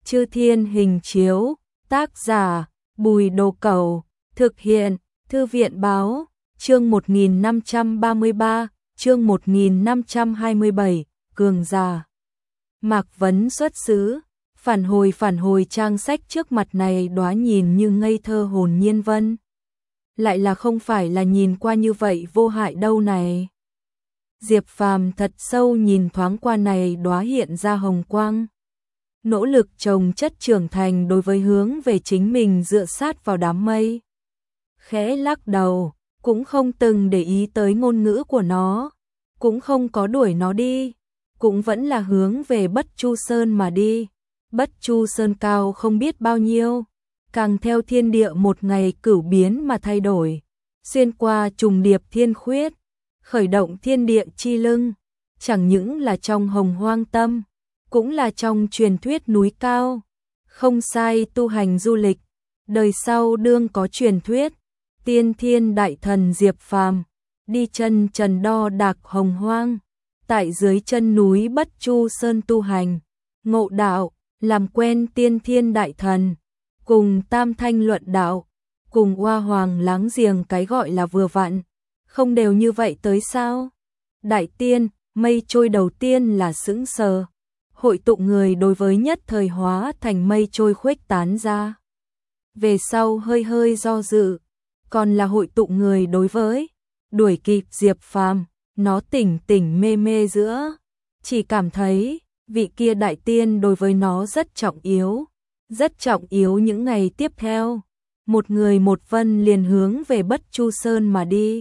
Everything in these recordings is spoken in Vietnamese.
Chư Thiên Hình Chiếu, tác giả Bùi Đồ Cẩu, thực hiện Thư viện Báo, chương 1533, chương 1527, Cường Giả. Mạc Vấn xuất xứ, phản hồi trang sách trước mặt này đóa nhìn như ngây thơ hồn nhiên vân. Lại là không phải là nhìn qua như vậy vô hại đâu này. Diệp Phàm thật sâu nhìn thoáng qua này đóa hiện ra hồng quang. Nỗ lực trồng chất trưởng thành đối với hướng về chính mình dựa sát vào đám mây. Khẽ lắc đầu, cũng không từng để ý tới ngôn ngữ của nó, cũng không có đuổi nó đi, cũng vẫn là hướng về Bất Chu Sơn mà đi. Bất Chu Sơn cao không biết bao nhiêu, càng theo thiên địa một ngày cửu biến mà thay đổi, xuyên qua trùng điệp thiên khuyết, khởi động thiên địa chi lưng, chẳng những là trong hồng hoang tâm, cũng là trong truyền thuyết núi cao. Không sai, tu hành du lịch, đời sau đương có truyền thuyết, tiên thiên đại thần Diệp Phàm đi chân trần đo đạc hồng hoang, tại dưới chân núi Bất Chu Sơn tu hành, ngộ đạo, làm quen tiên thiên đại thần, cùng tam thanh luận đạo, cùng Hoa Hoàng láng giềng cái gọi là vừa vặn, không đều như vậy tới sao? Đại tiên, mây trôi đầu tiên là sững sờ, hội tụ người đối với nhất thời hóa thành mây trôi khuếch tán ra. Về sau hơi hơi do dự, còn là hội tụ người đối với đuổi kịp Diệp Phàm, nó tỉnh tỉnh mê mê giữa, chỉ cảm thấy vị kia đại tiên đối với nó rất trọng yếu những ngày tiếp theo. Một người một vân liền hướng về Bất Chu Sơn mà đi.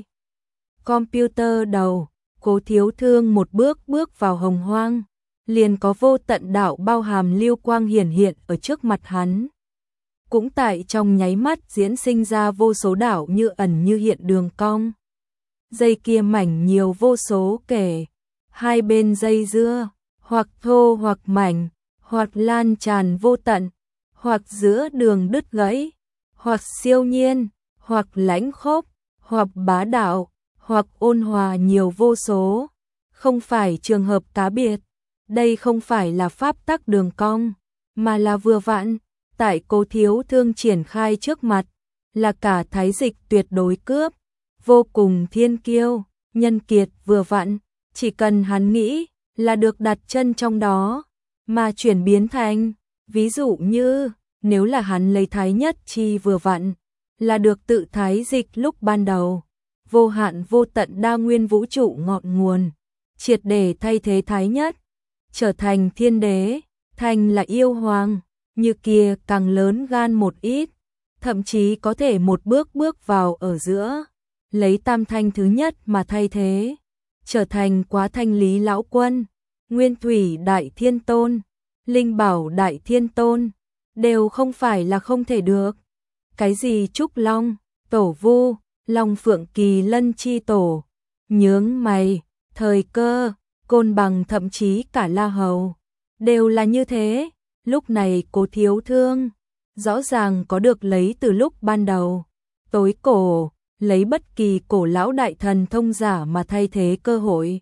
Computer đầu, Cố Thiếu Thương một bước vào hồng hoang, liền có vô tận đạo bao hàm lưu quang hiển hiện ở trước mặt hắn. Cũng tại trong nháy mắt diễn sinh ra vô số đạo như ẩn như hiện đường cong. Dây kia mảnh nhiều vô số kể, hai bên dây dưa, hoặc thô hoặc mảnh, hoặc lan tràn vô tận, hoặc giữa đường đứt gãy, hoặc siêu nhiên, hoặc lãnh khốc, hoặc bá đạo, hoặc ôn hòa nhiều vô số. Không phải trường hợp cá biệt, đây không phải là pháp tắc đường cong, mà là vừa vặn, tại Cố Thiếu Thương triển khai trước mặt, là cả thái dịch tuyệt đối cướp, vô cùng thiên kiêu, nhân kiệt vừa vặn, chỉ cần hắn nghĩ là được đặt chân trong đó, mà chuyển biến thành, ví dụ như, nếu là hắn lấy thái nhất chi vừa vặn, là được tự thái dịch lúc ban đầu, vô hạn vô tận đa nguyên vũ trụ ngọn nguồn, triệt để thay thế thái nhất, trở thành thiên đế, thành là yêu hoàng, như kia càng lớn gan một ít, thậm chí có thể một bước vào ở giữa, lấy tam thanh thứ nhất mà thay thế, trở thành Quá Thanh Lý Lão Quân, Nguyên Thủy Đại Thiên Tôn, Linh Bảo Đại Thiên Tôn, đều không phải là không thể được. Cái gì Trúc Long, Tổ Vu, Long Phượng Kỳ Lân Chi Tổ, Nhướng Mày, Thời Cơ, Côn Bằng, thậm chí cả La Hầu, đều là như thế. Lúc này Cố Thiếu Thương rõ ràng có được lấy từ lúc ban đầu tối cổ, lấy bất kỳ cổ lão đại thần thông giả mà thay thế cơ hội.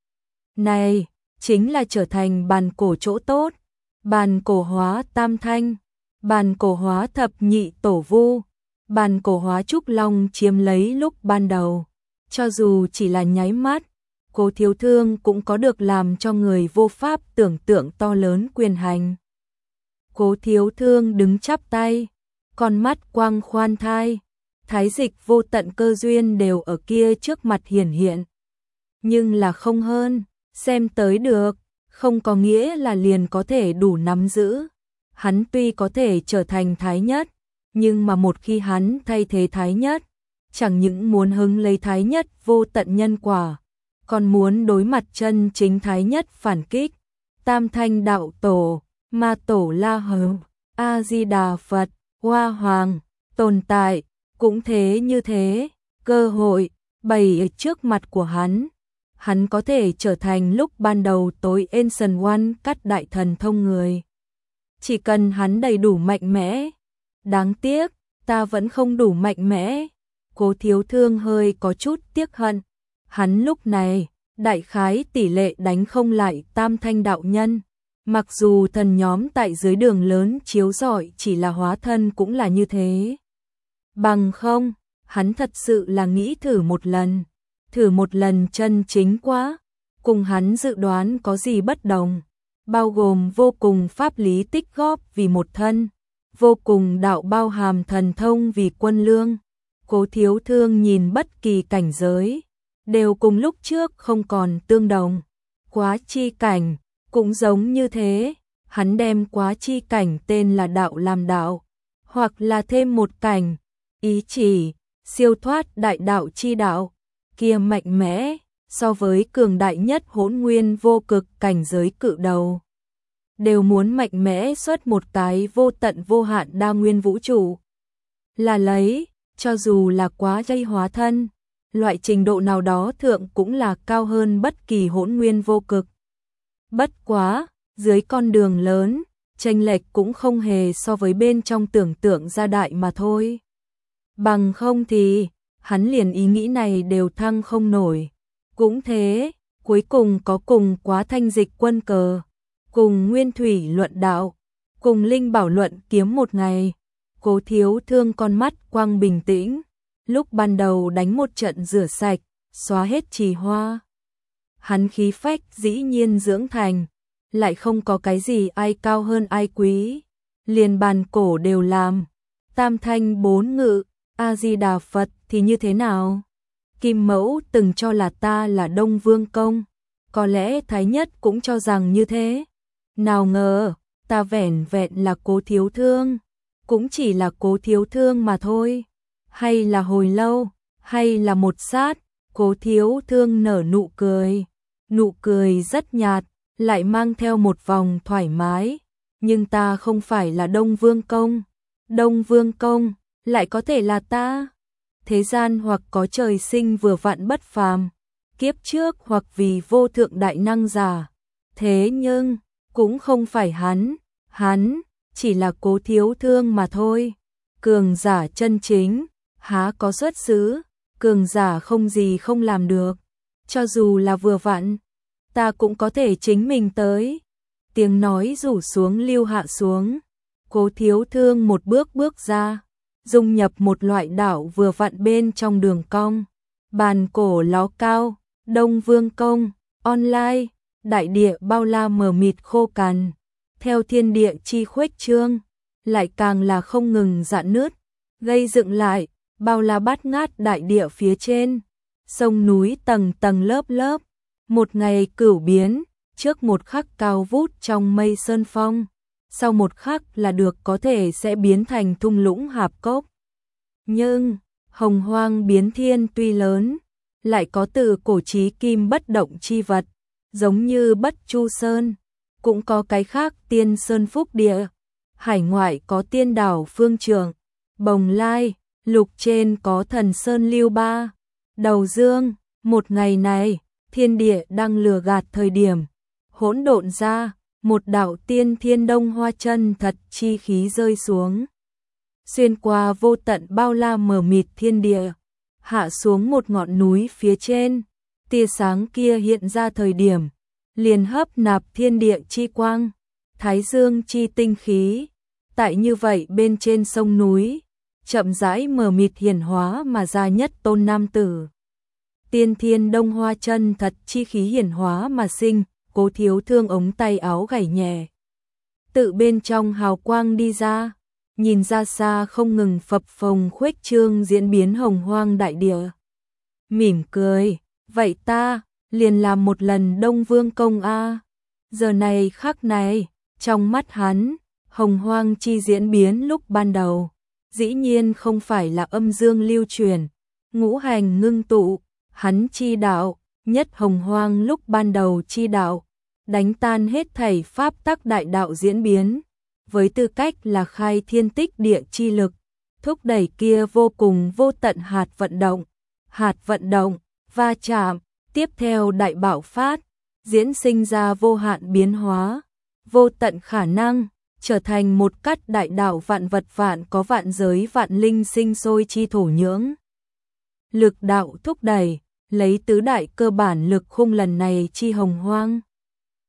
Này, chính là trở thành bàn cổ chỗ tốt, bàn cổ hóa tam thanh, bàn cổ hóa thập nhị tổ vu, bàn cổ hóa Trúc Long chiếm lấy lúc ban đầu. Cho dù chỉ là nháy mắt, Cố Thiếu Thương cũng có được làm cho người vô pháp tưởng tượng to lớn quyền hành. Cố Thiếu Thương đứng chắp tay, con mắt quang khoan thai, thái dịch vô tận cơ duyên đều ở kia trước mặt hiển hiện. Nhưng là không hơn, xem tới được, không có nghĩa là liền có thể đủ nắm giữ. Hắn tuy có thể trở thành thái nhất, nhưng mà một khi hắn thay thế thái nhất, chẳng những muốn hứng lấy thái nhất vô tận nhân quả, còn muốn đối mặt chân chính thái nhất phản kích. Tam thanh đạo tổ, Ma Tổ La Hầu, A Di Đà Phật, Hoa Hoàng tồn tại, cũng thế như thế, cơ hội bày ở trước mặt của hắn có thể trở thành lúc ban đầu tối Ancient One cắt đại thần thông người. Chỉ cần hắn đầy đủ mạnh mẽ. Đáng tiếc, ta vẫn không đủ mạnh mẽ. Cố Thiếu Thương hơi có chút tiếc hận. Hắn lúc này, đại khái tỷ lệ đánh không lại tam thanh đạo nhân, Mặc dù thần nhóm tại dưới đường lớn chiếu rọi chỉ là hóa thân cũng là như thế. Bằng không, hắn thật sự là nghĩ thử một lần chân chính quá, cùng hắn dự đoán có gì bất đồng, bao gồm vô cùng pháp lý tích góp vì một thân, vô cùng đạo bao hàm thần thông vì quân lương. Cố Thiếu Thương nhìn bất kỳ cảnh giới, đều cùng lúc trước không còn tương đồng. Quá chi cảnh, cũng giống như thế, hắn đem quá chi cảnh tên là đạo làm đạo, hoặc là thêm một cảnh, ý chỉ, siêu thoát đại đạo chi đạo, kia mạnh mẽ, so với cường đại nhất hỗn nguyên vô cực cảnh giới cự đầu. Đều muốn mạnh mẽ xuất một cái vô tận vô hạn đa nguyên vũ trụ. Là lấy, cho dù là quá dây hóa thân, loại trình độ nào đó thượng cũng là cao hơn bất kỳ hỗn nguyên vô cực. Bất quá, dưới con đường lớn, chênh lệch cũng không hề so với bên trong tưởng tượng ra đại mà thôi. Bằng không thì, hắn liền ý nghĩ này đều thăng không nổi. Cũng thế, cuối cùng có cùng Quá Thanh dịch quân cờ, cùng Nguyên Thủy luận đạo, cùng Linh Bảo luận kiếm một ngày. Cố Thiếu Thương con mắt quang bình tĩnh, lúc ban đầu đánh một trận rửa sạch, xóa hết trì hoa. Hắn khí phách dĩ nhiên dưỡng thành, lại không có cái gì ai cao hơn ai quý, liền bàn cổ đều làm. Tam thanh bốn ngự, A-di-đà Phật thì như thế nào? Kim Mẫu từng cho là ta là Đông Vương Công, có lẽ Thái Nhất cũng cho rằng như thế. Nào ngờ, ta vẻn vẹn là Cố Thiếu Thương, cũng chỉ là Cố Thiếu Thương mà thôi. Hay là hồi lâu, hay là một sát, Cố Thiếu Thương nở nụ cười rất nhạt, lại mang theo một vòng thoải mái. Nhưng ta không phải là Đông Vương Công, Đông Vương Công lại có thể là ta. Thế gian hoặc có trời sinh vừa vặn bất phàm, kiếp trước hoặc vì vô thượng đại năng giả. Thế nhưng, cũng không phải hắn chỉ là Cố Thiếu Thương mà thôi. Cường giả chân chính, há có xuất xứ, cường giả không gì không làm được. Cho dù là vừa vặn, ta cũng có thể chính mình tới. Tiếng nói rủ xuống lưu hạ xuống. Cố Thiếu Thương một bước ra, dung nhập một loại đạo vừa vặn bên trong đường cong. Bàn cổ ló cao, Đông Vương Công, online, đại địa bao la mờ mịt khô cằn. Theo thiên địa chi khuếch trương, lại càng là không ngừng rạn nứt, gây dựng lại, bao la bát ngát đại địa phía trên. Sông núi tầng tầng lớp lớp, một ngày cửu biến, trước một khắc cao vút trong mây sơn phong, sau một khắc là được có thể sẽ biến thành thung lũng hạp cốc. Nhưng, hồng hoang biến thiên tuy lớn, lại có từ cổ chí kim bất động chi vật, giống như Bất Chu Sơn, cũng có cái khác Tiên Sơn Phúc Địa, hải ngoại có Tiên Đảo Phương Trường, Bồng Lai, lục trên có Thần Sơn Lưu Ba, Đầu Dương. Một ngày này, thiên địa đang lừa gạt thời điểm, hỗn độn ra, một đạo tiên thiên đông hoa chân thật chi khí rơi xuống. Xuyên qua vô tận bao la mờ mịt thiên địa, hạ xuống một ngọn núi phía trên, tia sáng kia hiện ra thời điểm, liền hấp nạp thiên địa chi quang, thái dương chi tinh khí. Tại như vậy bên trên sông núi, chậm rãi mờ mịt hiển hóa mà ra nhất tôn nam tử. Tiên thiên đông hoa chân thật chi khí hiển hóa mà sinh. Cố Thiếu Thương ống tay áo gảy nhẹ, tự bên trong hào quang đi ra, nhìn ra xa không ngừng phập phồng khuếch trương diễn biến hồng hoang đại địa. Mỉm cười, vậy ta liền làm một lần Đông Vương Công a. Giờ này khắc này, trong mắt hắn, hồng hoang chi diễn biến lúc ban đầu, dĩ nhiên không phải là âm dương lưu chuyển, ngũ hành ngưng tụ, hắn chi đạo, nhất hồng hoang lúc ban đầu chi đạo, đánh tan hết thảy pháp tắc đại đạo diễn biến, với tư cách là khai thiên tích địa chi lực, thúc đẩy kia vô cùng vô tận hạt vận động, va chạm, tiếp theo đại bạo phát, diễn sinh ra vô hạn biến hóa, vô tận khả năng, trở thành một cắt đại đạo vạn vật vạn có vạn giới vạn linh sinh sôi chi thổ nhưỡng. Lực đạo thúc đẩy, lấy tứ đại cơ bản lực khung lần này chi hồng hoang.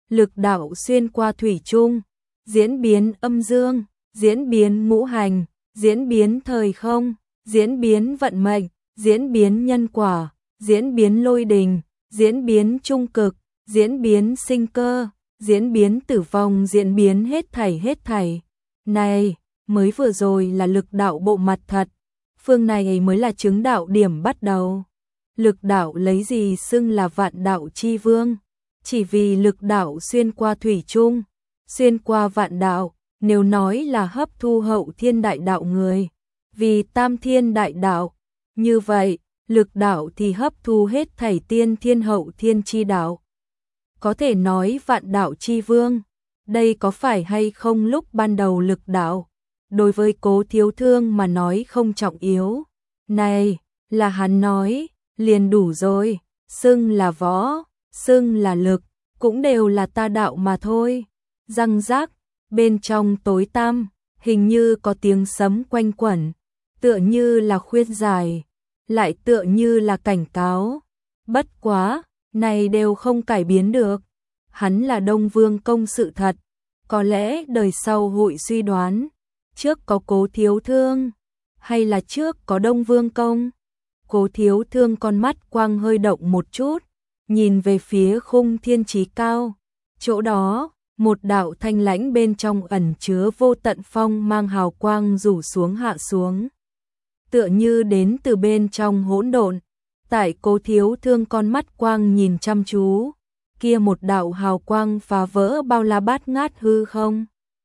lực đạo xuyên qua thủy chung, diễn biến âm dương, diễn biến ngũ hành, diễn biến thời không, diễn biến vận mệnh, diễn biến nhân quả, diễn biến lôi đình, diễn biến trung cực, diễn biến sinh cơ, diễn biến tử vong, diễn biến hết thảy. Này, mới vừa rồi là lực đạo bộ mặt thật, phương này mới là chứng đạo điểm bắt đầu. Lực đạo lấy gì xưng là vạn đạo chi vương? Chỉ vì lực đạo xuyên qua thủy chung, xuyên qua vạn đạo, nếu nói là hấp thu hậu thiên đại đạo người, vì tam thiên đại đạo, như vậy, lực đạo thì hấp thu hết thảy tiên thiên hậu thiên chi đạo. Có thể nói vạn đạo chi vương, đây có phải hay không lúc ban đầu lực đạo, đối với Cố Thiếu Thương mà nói không trọng yếu. Này, là hắn nói, liền đủ rồi, xưng là võ, xưng là lực, cũng đều là ta đạo mà thôi. Răng rác, bên trong tối tăm, hình như có tiếng sấm quanh quẩn, tựa như là khuyên giải, lại tựa như là cảnh cáo. Bất quá, này đều không cải biến được. Hắn là Đông Vương Công sự thật, có lẽ đời sau hội suy đoán, trước có Cố Thiếu Thương, hay là trước có Đông Vương Công. Cố Thiếu Thương con mắt quang hơi động một chút, nhìn về phía khung thiên chí cao, chỗ đó, một đạo thanh lãnh bên trong ẩn chứa vô tận phong mang hào quang rủ xuống hạ xuống, tựa như đến từ bên trong hỗn độn. Tại Cố Thiếu Thương con mắt quang nhìn chăm chú, kia một đạo hào quang phá vỡ bao la bát ngát hư không,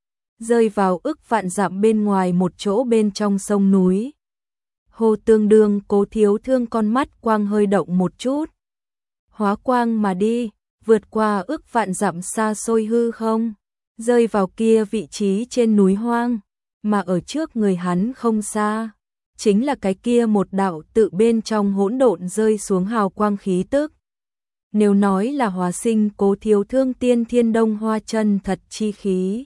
rơi vào ức vạn dặm bên ngoài một chỗ bên trong sông núi. Hồ tương đương Cố Thiếu Thương con mắt quang hơi động một chút, hóa quang mà đi, vượt qua ức vạn dặm xa xôi hư không, rơi vào kia vị trí trên núi hoang, mà ở trước người hắn không xa, chính là cái kia một đạo tự bên trong hỗn độn rơi xuống hào quang khí tức. Nếu nói là hóa sinh Cố Thiếu Thương tiên thiên đông hoa chân thật chi khí,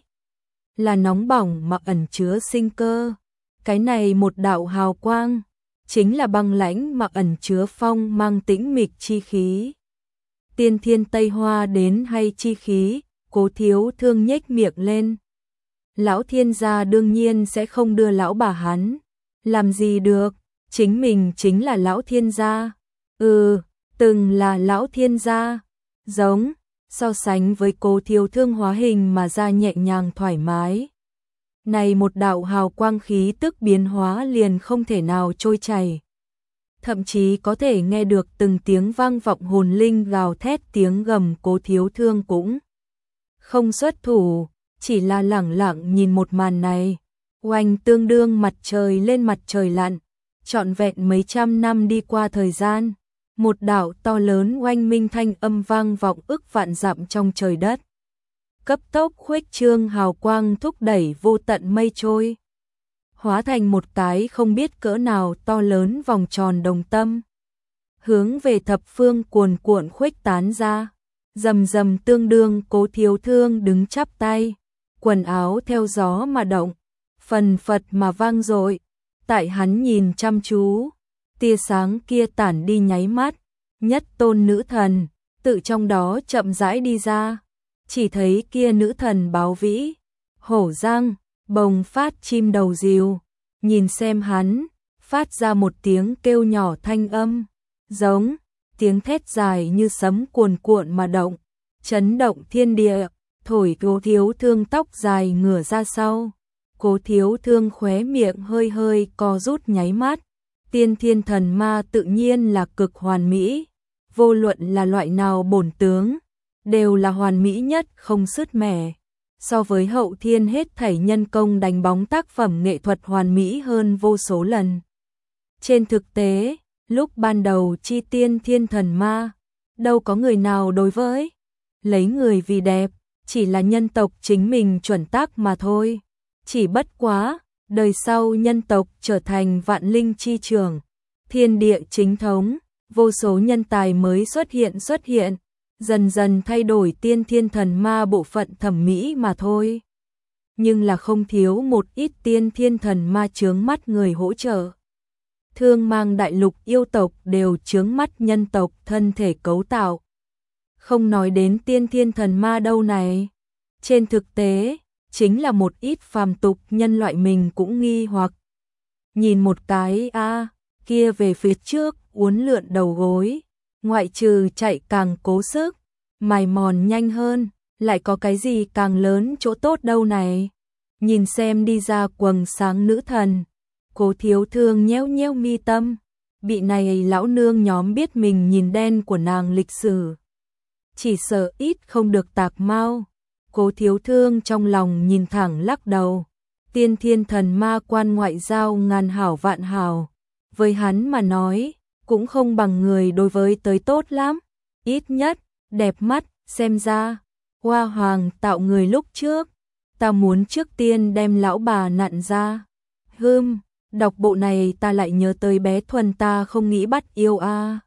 là nóng bỏng mà ẩn chứa sinh cơ, cái này một đạo hào quang, chính là băng lãnh mà ẩn chứa phong mang tĩnh mịch chi khí. Tiên thiên Tây Hoa đến hay chi khí, Cố Thiếu Thương nhếch miệng lên. Lão thiên gia đương nhiên sẽ không đưa lão bà hắn, làm gì được, chính mình chính là lão thiên gia. Từng là lão thiên gia, giống, so sánh với Cố Thiếu Thương hóa hình mà ra nhẹ nhàng thoải mái. Này một đạo hào quang khí tức biến hóa liền không thể nào trôi chảy. Thậm chí có thể nghe được từng tiếng vang vọng hồn linh gào thét, tiếng gầm. Cố Thiếu Thương cũng không xuất thủ, chỉ là lẳng lặng nhìn một màn này. Oanh, tương đương mặt trời lên mặt trời lặn, trọn vẹn mấy trăm năm đi qua thời gian, một đạo to lớn oanh minh thanh âm vang vọng ức vạn dặm trong trời đất. Cấp tốc khuếch trương, hào quang thúc đẩy vô tận mây trôi, hóa thành một cái không biết cỡ nào to lớn vòng tròn đồng tâm, hướng về thập phương cuồn cuộn khuếch tán ra. Rầm rầm, tương đương Cố Thiếu Thương đứng chắp tay, quần áo theo gió mà động, phần phật mà vang dội. Tại hắn nhìn chăm chú, tia sáng kia tản đi nháy mắt, nhất tôn nữ thần tự trong đó chậm rãi đi ra. Chỉ thấy kia nữ thần báo vĩ, hổ răng, bồng phát chim đầu rìu, nhìn xem hắn, phát ra một tiếng kêu nhỏ thanh âm, giống tiếng thét dài như sấm cuồn cuộn mà động, chấn động thiên địa, thổi Cố Thiếu Thương tóc dài ngửa ra sau. Cố Thiếu Thương khóe miệng hơi hơi co rút nháy mắt. Tiên thiên thần ma tự nhiên là cực hoàn mỹ, vô luận là loại nào bổn tướng, đều là hoàn mỹ nhất không sứt mẻ. So với hậu thiên hết thảy nhân công đánh bóng tác phẩm nghệ thuật hoàn mỹ hơn vô số lần. Trên thực tế, lúc ban đầu chi tiên thiên thần ma, đâu có người nào đối với lấy người vì đẹp, chỉ là nhân tộc chính mình chuẩn tác mà thôi. Chỉ bất quá, đời sau nhân tộc trở thành vạn linh chi trường, thiên địa chính thống, vô số nhân tài mới xuất hiện, dần dần thay đổi tiên thiên thần ma bộ phận thẩm mỹ mà thôi. Nhưng là không thiếu một ít tiên thiên thần ma chướng mắt người hỗ trợ. Thương mang đại lục yêu tộc đều chướng mắt nhân tộc thân thể cấu tạo. Không nói đến tiên thiên thần ma đâu này. Trên thực tế, chính là một ít phàm tục nhân loại mình cũng nghi hoặc. Nhìn một cái kia về phía trước, uốn lượn đầu gối, ngoại trừ chạy càng cố sức, mài mòn nhanh hơn, lại có cái gì càng lớn chỗ tốt đâu này. Nhìn xem đi ra quầng sáng nữ thần, Cố Thiếu Thương nheo nheo mi tâm, bị này lão nương nhóm biết mình nhìn đen của nàng lịch sử. Chỉ sợ ít không được tạc mau. Cố Thiếu Thương trong lòng nhìn thẳng lắc đầu. Tiên thiên thần ma quan ngoại giao ngàn hảo vạn hảo, với hắn mà nói, cũng không bằng người đối với tới tốt lắm. Ít nhất, đẹp mắt, xem ra, Hoa Hoàng tạo người lúc trước, ta muốn trước tiên đem lão bà nặn ra. Đọc bộ này ta lại nhớ tới bé Thuần ta không nghĩ bắt yêu